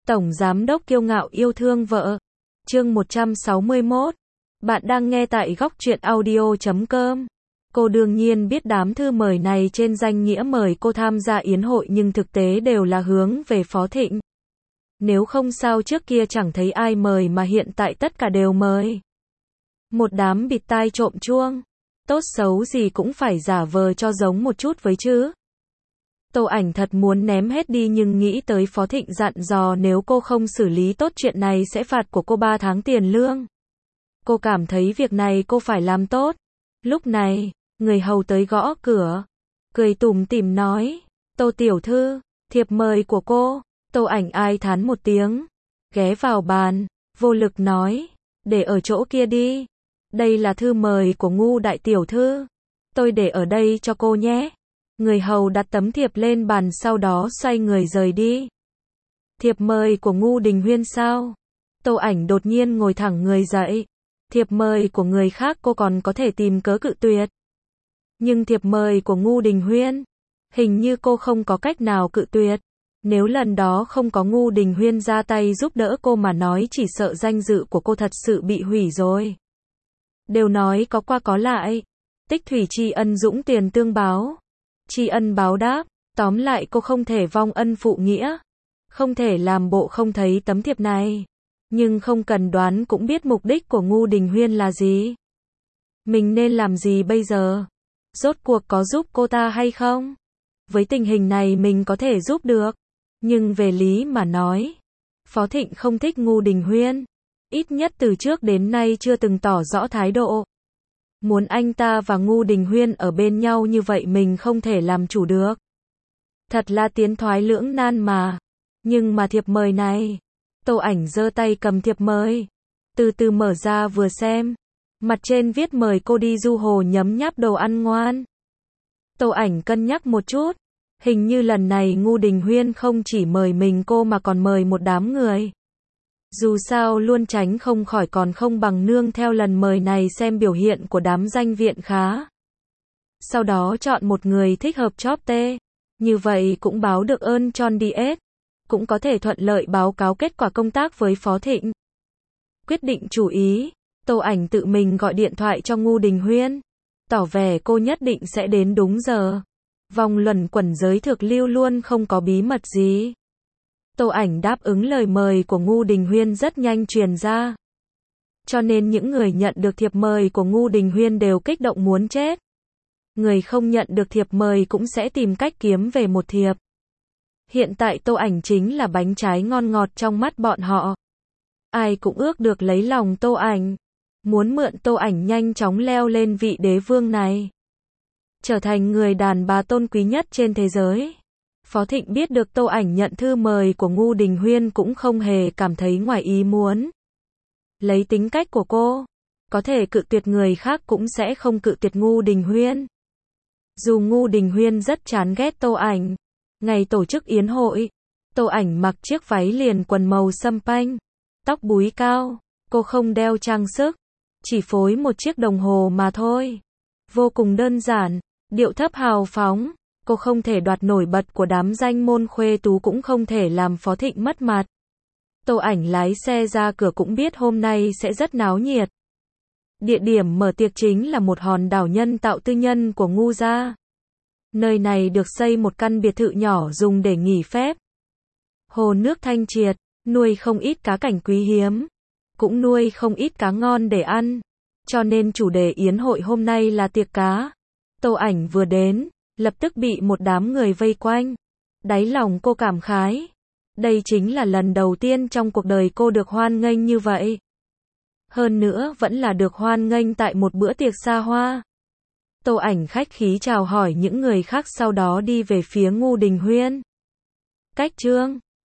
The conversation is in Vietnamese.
Tổng giám đốc kiêu ngạo yêu thương vợ. Chương 161. Bạn đang nghe tại góc truyện audio.com. Cô đương nhiên biết đám thư mời này trên danh nghĩa mời cô tham gia yến hội nhưng thực tế đều là hướng về Phó Thịnh. Nếu không sao trước kia chẳng thấy ai mời mà hiện tại tất cả đều mời. Một đám bịt tai trộm chuông. Tốt xấu gì cũng phải giả vờ cho giống một chút với chứ. Tô Ảnh thật muốn ném hết đi nhưng nghĩ tới Phó Thịnh dặn dò nếu cô không xử lý tốt chuyện này sẽ phạt của cô 3 tháng tiền lương. Cô cảm thấy việc này cô phải làm tốt. Lúc này, người hầu tới gõ cửa. Cười tủm tỉm nói, Tô tiểu thư, thiệp mời của cô. Tô Ảnh ai thán một tiếng. Ghé vào bàn, vô lực nói, để ở chỗ kia đi. Đây là thư mời của Ngu đại tiểu thư. Tôi để ở đây cho cô nhé. Người hầu đặt tấm thiệp lên bàn sau đó xoay người rời đi. Thiệp mời của Ngu Đình Huyên sao? Tô Ảnh đột nhiên ngồi thẳng người dậy. Thiệp mời của người khác cô còn có thể tìm cớ cự tuyệt. Nhưng thiệp mời của Ngu Đình Huyên, hình như cô không có cách nào cự tuyệt. Nếu lần đó không có Ngu Đình Huyên ra tay giúp đỡ cô mà nói chỉ sợ danh dự của cô thật sự bị hủy rồi. Đều nói có qua có lại. Tích thủy tri ân dũng tiền tương báo. Tri ân báo đáp, tóm lại cô không thể vong ân phụ nghĩa. Không thể làm bộ không thấy tấm thiệp này. Nhưng không cần đoán cũng biết mục đích của Ngu Đình Huyên là gì. Mình nên làm gì bây giờ? Rốt cuộc có giúp cô ta hay không? Với tình hình này mình có thể giúp được. Nhưng về lý mà nói, Phó Thịnh không thích Ngu Đình Huyên. Ít nhất từ trước đến nay chưa từng tỏ rõ thái độ. Muốn anh ta và Ngu Đình Huyên ở bên nhau như vậy mình không thể làm chủ được. Thật là tiến thoái lưỡng nan mà. Nhưng mà thiệp mời này. Tô Ảnh giơ tay cầm thiệp mời. Từ từ mở ra vừa xem. Mặt trên viết mời cô đi du hồ nhấm nháp đồ ăn ngoan. Tô Ảnh cân nhắc một chút. Hình như lần này Ngu Đình Huyên không chỉ mời mình cô mà còn mời một đám người. Dù sao luôn tránh không khỏi còn không bằng nương theo lần mời này xem biểu hiện của đám danh viện khá. Sau đó chọn một người thích hợp chóp tê. Như vậy cũng báo được ơn Tròn Diet. Cũng có thể thuận lợi báo cáo kết quả công tác với Phó Thịnh. Quyết định chủ ý, Tô Ảnh tự mình gọi điện thoại cho Ngu Đình Huyên. Tỏ vẻ cô nhất định sẽ đến đúng giờ. Vòng luẩn quẩn giới thực lưu luôn không có bí mật gì. Tô Ảnh đáp ứng lời mời của Ngu Đình Huyên rất nhanh truyền ra. Cho nên những người nhận được thiệp mời của Ngu Đình Huyên đều kích động muốn chết. Người không nhận được thiệp mời cũng sẽ tìm cách kiếm về một thiệp. Hiện tại Tô Ảnh chính là bánh trái ngon ngọt trong mắt bọn họ. Ai cũng ước được lấy lòng Tô Ảnh. Muốn mượn Tô Ảnh nhanh chóng leo lên vị đế vương này. Trở thành người đàn bà tôn quý nhất trên thế giới. Phó Thịnh biết được Tô Ảnh nhận thư mời của Ngu Đình Huyên cũng không hề cảm thấy ngoài ý muốn. Lấy tính cách của cô, có thể cự tuyệt người khác cũng sẽ không cự tuyệt Ngu Đình Huyên. Dù Ngu Đình Huyên rất chán ghét Tô Ảnh. Ngày tổ chức yến hội, Tô Ảnh mặc chiếc váy liền quần màu sâm panh, tóc búi cao, cô không đeo trang sức, chỉ phối một chiếc đồng hồ mà thôi. Vô cùng đơn giản, điệu thấp hào phóng. Cô không thể đoạt nổi bật của đám danh môn khuê tú cũng không thể làm Phó Thịnh mất mặt. Tô Ảnh lái xe ra cửa cũng biết hôm nay sẽ rất náo nhiệt. Địa điểm mở tiệc chính là một hòn đảo nhân tạo tư nhân của Ngu gia. Nơi này được xây một căn biệt thự nhỏ dùng để nghỉ phép. Hồ nước thanh triệt, nuôi không ít cá cảnh quý hiếm. Cũng nuôi không ít cá ngon để ăn. Cho nên chủ đề yến hội hôm nay là tiệc cá. Tô Ảnh vừa đến, lập tức bị một đám người vây quanh. Đáy lòng cô cảm khái. Đây chính là lần đầu tiên trong cuộc đời cô được hoan nghênh như vậy. Hơn nữa vẫn là được hoan nghênh tại một bữa tiệc xa hoa. Tô Ảnh khách khí chào hỏi những người khác sau đó đi về phía Ngu Đình Huyên. Cách trương,